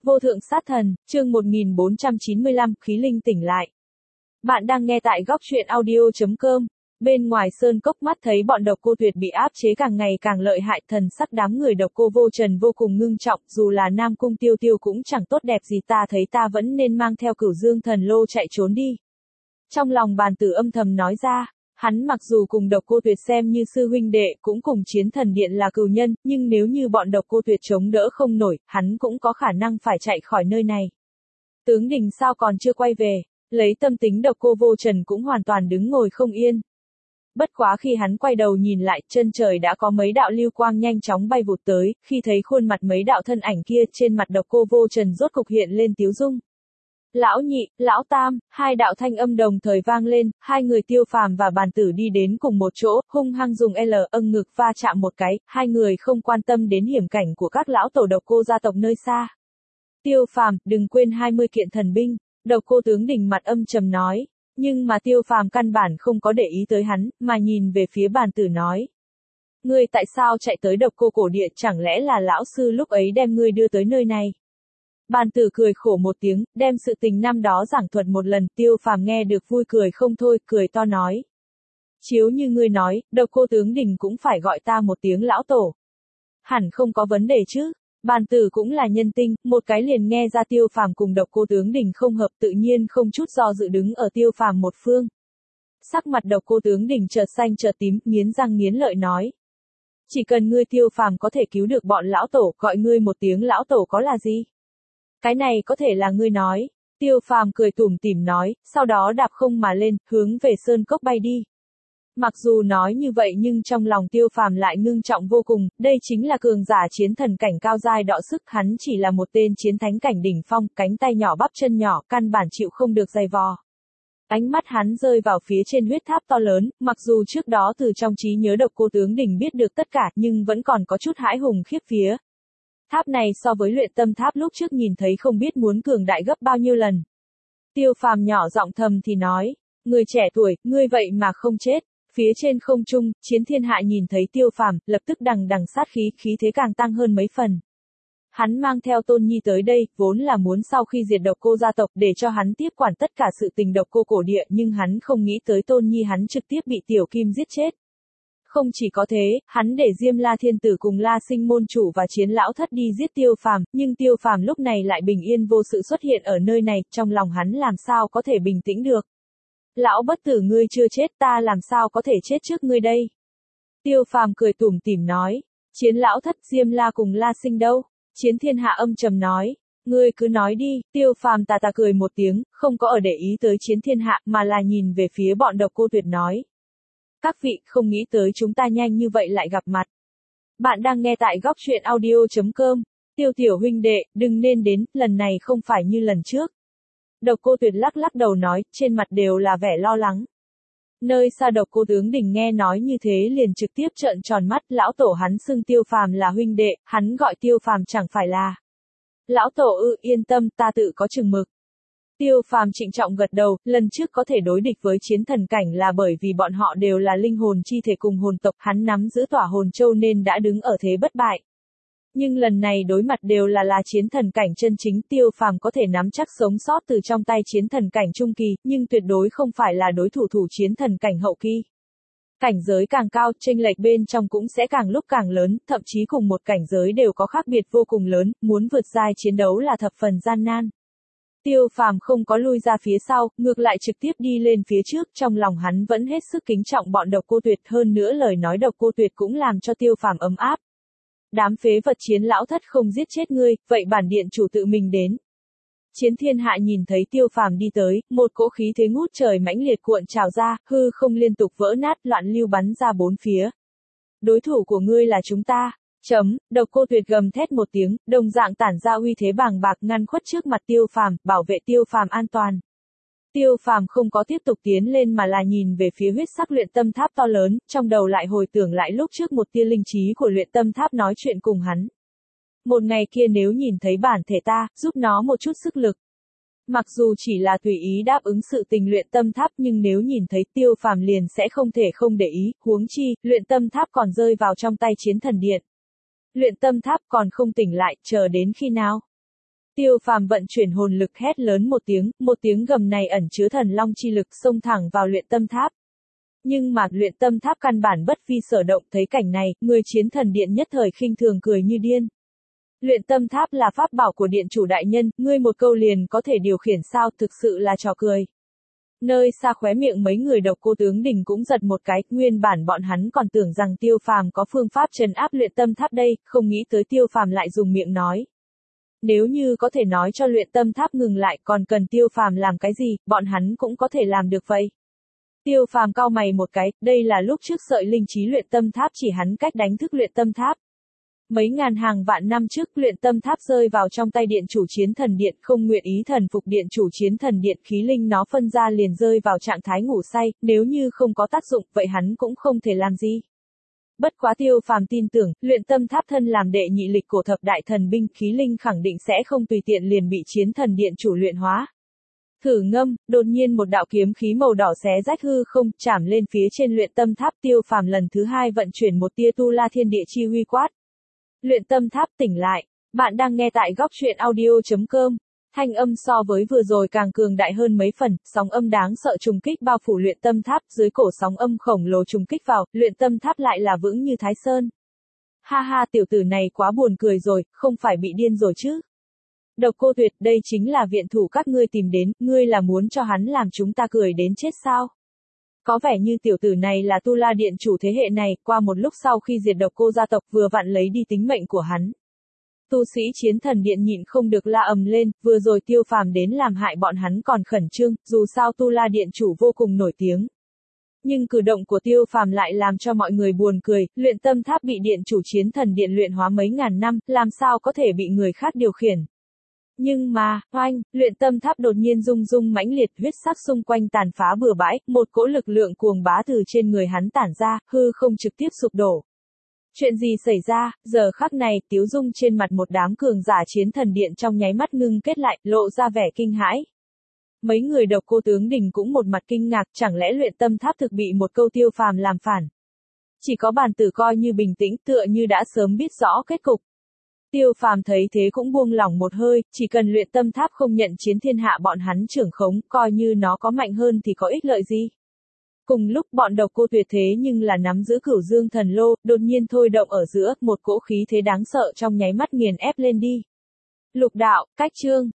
Vô thượng sát thần, chương 1495, khí linh tỉnh lại. Bạn đang nghe tại góc truyện audio.com. Bên ngoài sơn cốc mắt thấy bọn độc cô Tuyệt bị áp chế càng ngày càng lợi hại, thần sắc đám người độc cô vô trần vô cùng ngưng trọng, dù là Nam Cung Tiêu Tiêu cũng chẳng tốt đẹp gì, ta thấy ta vẫn nên mang theo Cửu Dương thần lô chạy trốn đi. Trong lòng Bàn Tử âm thầm nói ra. Hắn mặc dù cùng độc cô Tuyệt xem như sư huynh đệ, cũng cùng Chiến Thần Điện là cừu nhân, nhưng nếu như bọn độc cô Tuyệt chống đỡ không nổi, hắn cũng có khả năng phải chạy khỏi nơi này. Tướng Đình sao còn chưa quay về, lấy tâm tính độc cô vô trần cũng hoàn toàn đứng ngồi không yên. Bất quá khi hắn quay đầu nhìn lại, chân trời đã có mấy đạo lưu quang nhanh chóng bay vụt tới, khi thấy khuôn mặt mấy đạo thân ảnh kia, trên mặt độc cô vô trần rốt cục hiện lên tiếu dung. Lão nhị, lão tam, hai đạo thanh âm đồng thời vang lên, hai người Tiêu Phàm và Bàn Tử đi đến cùng một chỗ, hung hăng dùng ngực va chạm một cái, hai người không quan tâm đến hiểm cảnh của các lão tổ độc cô gia tộc nơi xa. Tiêu Phàm, đừng quên 20 kiện thần binh, độc cô tướng Đình mặt âm trầm nói, nhưng mà Tiêu Phàm căn bản không có để ý tới hắn, mà nhìn về phía Bàn Tử nói. Ngươi tại sao chạy tới độc cô cổ địa, chẳng lẽ là lão sư lúc ấy đem ngươi đưa tới nơi này? Bàn Tử cười khổ một tiếng, đem sự tình năm đó giảng thuật một lần, Tiêu Phàm nghe được vui cười không thôi, cười to nói. Chiếu như ngươi nói, độc cô tướng Đình cũng phải gọi ta một tiếng lão tổ. Hẳn không có vấn đề chứ. Bàn Tử cũng là nhân tinh, một cái liền nghe ra Tiêu Phàm cùng độc cô tướng Đình không hợp, tự nhiên không chút do dự đứng ở Tiêu Phàm một phương. Sắc mặt độc cô tướng Đình chợt xanh chợt tím, nghiến răng nghiến lợi nói. Chỉ cần ngươi Tiêu Phàm có thể cứu được bọn lão tổ, gọi ngươi một tiếng lão tổ có là gì? Cái này có thể là ngươi nói. Tiêu Phàm cười tủm tỉm nói, sau đó đạp không mà lên, hướng về sơn cốc bay đi. Mặc dù nói như vậy nhưng trong lòng Tiêu Phàm lại ngưng trọng vô cùng, đây chính là cường giả chiến thần cảnh cao giai đọ sức, hắn chỉ là một tên chiến thánh cảnh đỉnh phong, cánh tay nhỏ bắp chân nhỏ, căn bản chịu không được dày vò. Ánh mắt hắn rơi vào phía trên huyết tháp to lớn, mặc dù trước đó từ trong trí nhớ độc cô tướng Đình biết được tất cả, nhưng vẫn còn có chút hãi hùng khiếp vía. Tháp này so với luyện tâm tháp lúc trước nhìn thấy không biết muốn cường đại gấp bao nhiêu lần. Tiêu Phàm nhỏ giọng thầm thì nói, người trẻ tuổi, ngươi vậy mà không chết. Phía trên không trung, Chiến Thiên Hạ nhìn thấy Tiêu Phàm, lập tức đằng đằng sát khí, khí thế càng tăng hơn mấy phần. Hắn mang theo Tôn Nhi tới đây, vốn là muốn sau khi diệt độc cô gia tộc để cho hắn tiếp quản tất cả sự tình độc cô cổ địa, nhưng hắn không nghĩ tới Tôn Nhi hắn trực tiếp bị Tiểu Kim giết chết. Không chỉ có thế, hắn để Diêm La Thiên Tử cùng La Sinh môn chủ và Chiến Lão Thất đi giết Tiêu Phàm, nhưng Tiêu Phàm lúc này lại bình yên vô sự xuất hiện ở nơi này, trong lòng hắn làm sao có thể bình tĩnh được. Lão bất tử ngươi chưa chết, ta làm sao có thể chết trước ngươi đây? Tiêu Phàm cười tủm tỉm nói, Chiến Lão Thất, Diêm La cùng La Sinh đâu? Chiến Thiên Hạ âm trầm nói, ngươi cứ nói đi. Tiêu Phàm tà tà cười một tiếng, không có ở để ý tới Chiến Thiên Hạ, mà là nhìn về phía bọn độc cô Tuyệt nói. Các vị, không nghĩ tới chúng ta nhanh như vậy lại gặp mặt. Bạn đang nghe tại góc truyện audio.com. Tiêu tiểu huynh đệ, đừng nên đến, lần này không phải như lần trước. Độc cô Tuyệt lắc lắc đầu nói, trên mặt đều là vẻ lo lắng. Nơi xa độc cô tướng Đình nghe nói như thế liền trực tiếp trợn tròn mắt, lão tổ hắn xưng Tiêu Phàm là huynh đệ, hắn gọi Tiêu Phàm chẳng phải là. Lão tổ yên tâm, ta tự có chừng mực. Tiêu Phàm trịnh trọng gật đầu, lần trước có thể đối địch với chiến thần cảnh là bởi vì bọn họ đều là linh hồn chi thể cùng hồn tộc, hắn nắm giữ tỏa hồn châu nên đã đứng ở thế bất bại. Nhưng lần này đối mặt đều là chiến thần cảnh chân chính, Tiêu Phàm có thể nắm chắc sống sót từ trong tay chiến thần cảnh trung kỳ, nhưng tuyệt đối không phải là đối thủ chiến thần cảnh hậu kỳ. Cảnh giới càng cao, chênh lệch bên trong cũng sẽ càng lúc càng lớn, thậm chí cùng một cảnh giới đều có khác biệt vô cùng lớn, muốn vượt giai chiến đấu là thập phần gian nan. Tiêu Phàm không có lui ra phía sau, ngược lại trực tiếp đi lên phía trước, trong lòng hắn vẫn hết sức kính trọng bọn độc cô Tuyệt, hơn nữa lời nói độc cô Tuyệt cũng làm cho Tiêu Phàm ấm áp. Đám phế vật Chiến Lão Thất không giết chết ngươi, vậy bản điện chủ tự mình đến. Chiến Thiên Hạ nhìn thấy Tiêu Phàm đi tới, một cỗ khí thế ngút trời mãnh liệt cuộn trào ra, hư không liên tục vỡ nát, loạn lưu bắn ra bốn phía. Đối thủ của ngươi là chúng ta. Độc cô Tuyệt gầm thét một tiếng, đồng dạng tản ra uy thế bàng bạc ngăn khuất trước mặt Tiêu Phàm, bảo vệ Tiêu Phàm an toàn. Tiêu Phàm không có tiếp tục tiến lên mà là nhìn về phía huyết sắc luyện tâm tháp to lớn, trong đầu lại hồi tưởng lại lúc trước một tia linh trí của luyện tâm tháp nói chuyện cùng hắn. Một ngày kia nếu nhìn thấy bản thể ta, giúp nó một chút sức lực. Mặc dù chỉ là tùy ý đáp ứng sự tình luyện tâm tháp nhưng nếu nhìn thấy Tiêu Phàm liền sẽ không thể không để ý, huống chi, luyện tâm tháp còn rơi vào trong tay chiến thần điện. Luyện tâm tháp còn không tỉnh lại, chờ đến khi nào? Tiêu Phàm vận chuyển hồn lực hét lớn một tiếng gầm này ẩn chứa thần long chi lực xông thẳng vào luyện tâm tháp. Nhưng mà luyện tâm tháp căn bản bất vi sở động, thấy cảnh này, người chiến thần điện nhất thời khinh thường cười như điên. Luyện tâm tháp là pháp bảo của điện chủ đại nhân, ngươi một câu liền có thể điều khiển sao, thực sự là trò cười. Nơi xa khóe miệng mấy người Độc Cô tướng đình cũng giật một cái, nguyên bản bọn hắn còn tưởng rằng Tiêu Phàm có phương pháp trấn áp luyện tâm tháp đây, không nghĩ tới Tiêu Phàm lại dùng miệng nói. Nếu như có thể nói cho luyện tâm tháp ngừng lại, còn cần Tiêu Phàm làm cái gì, bọn hắn cũng có thể làm được vậy. Tiêu Phàm cau mày một cái, đây là lúc trước sợi linh trí luyện tâm tháp chỉ hắn cách đánh thức luyện tâm tháp. Mấy ngàn hàng vạn năm trước luyện tâm tháp rơi vào trong tay điện chủ chiến thần điện, không nguyện ý thần phục điện chủ chiến thần điện, khí linh nó phân ra liền rơi vào trạng thái ngủ say, nếu như không có tác dụng, vậy hắn cũng không thể làm gì. Bất quá Tiêu Phàm tin tưởng, luyện tâm tháp thân làm đệ nhị lịch cổ thập đại thần binh, khí linh khẳng định sẽ không tùy tiện liền bị chiến thần điện chủ luyện hóa. Thử ngâm, đột nhiên một đạo kiếm khí màu đỏ xé rách hư không, chạm lên phía trên luyện tâm tháp. Tiêu Phàm lần thứ hai vận chuyển một tia tu la thiên địa chi huy quát. Luyện tâm tháp tỉnh lại. Bạn đang nghe tại góc truyện audio.com. Thanh âm so với vừa rồi càng cường đại hơn mấy phần, sóng âm đáng sợ trùng kích bao phủ luyện tâm tháp, dưới cổ sóng âm khổng lồ trùng kích vào, luyện tâm tháp lại là vững như Thái Sơn. Ha ha, tiểu tử này quá buồn cười rồi, không phải bị điên rồi chứ. Độc Cô Tuyệt, đây chính là viện thủ các ngươi tìm đến, ngươi là muốn cho hắn làm chúng ta cười đến chết sao? Có vẻ như tiểu tử này là Tu La Điện chủ thế hệ này, qua một lúc sau khi diệt Độc Cô gia tộc vừa vặn lấy đi tính mệnh của hắn. Tu sĩ chiến thần điện nhịn không được la ầm lên, vừa rồi Tiêu Phàm đến làm hại bọn hắn còn khẩn trương, dù sao Tu La Điện chủ vô cùng nổi tiếng. Nhưng cử động của Tiêu Phàm lại làm cho mọi người buồn cười, luyện tâm tháp bị điện chủ chiến thần điện luyện hóa mấy ngàn năm, làm sao có thể bị người khác điều khiển. Nhưng mà, oanh, luyện tâm tháp đột nhiên rung rung mãnh liệt, huyết sắc xung quanh tàn phá bừa bãi, một cỗ lực lượng cuồng bá từ trên người hắn tản ra, hư không trực tiếp sụp đổ. Chuyện gì xảy ra, giờ khắc này, tiếu dung trên mặt một đám cường giả chiến thần điện trong nháy mắt ngưng kết lại, lộ ra vẻ kinh hãi. Mấy người Độc Cô tướng đình cũng một mặt kinh ngạc, chẳng lẽ luyện tâm tháp thực bị một câu Tiêu Phàm làm phản. Chỉ có bàn tử coi như bình tĩnh, tựa như đã sớm biết rõ kết cục. Tiêu Phàm thấy thế cũng buông lỏng một hơi, chỉ cần luyện tâm tháp không nhận chiến thiên hạ bọn hắn trưởng khống, coi như nó có mạnh hơn thì có ích lợi gì. Cùng lúc bọn Độc Cô Tuyệt thế nhưng là nắm giữ Cửu Dương thần lô, đột nhiên thôi động ở giữa, một cỗ khí thế đáng sợ trong nháy mắt nghiền ép lên đi. Lục đạo, cách chương.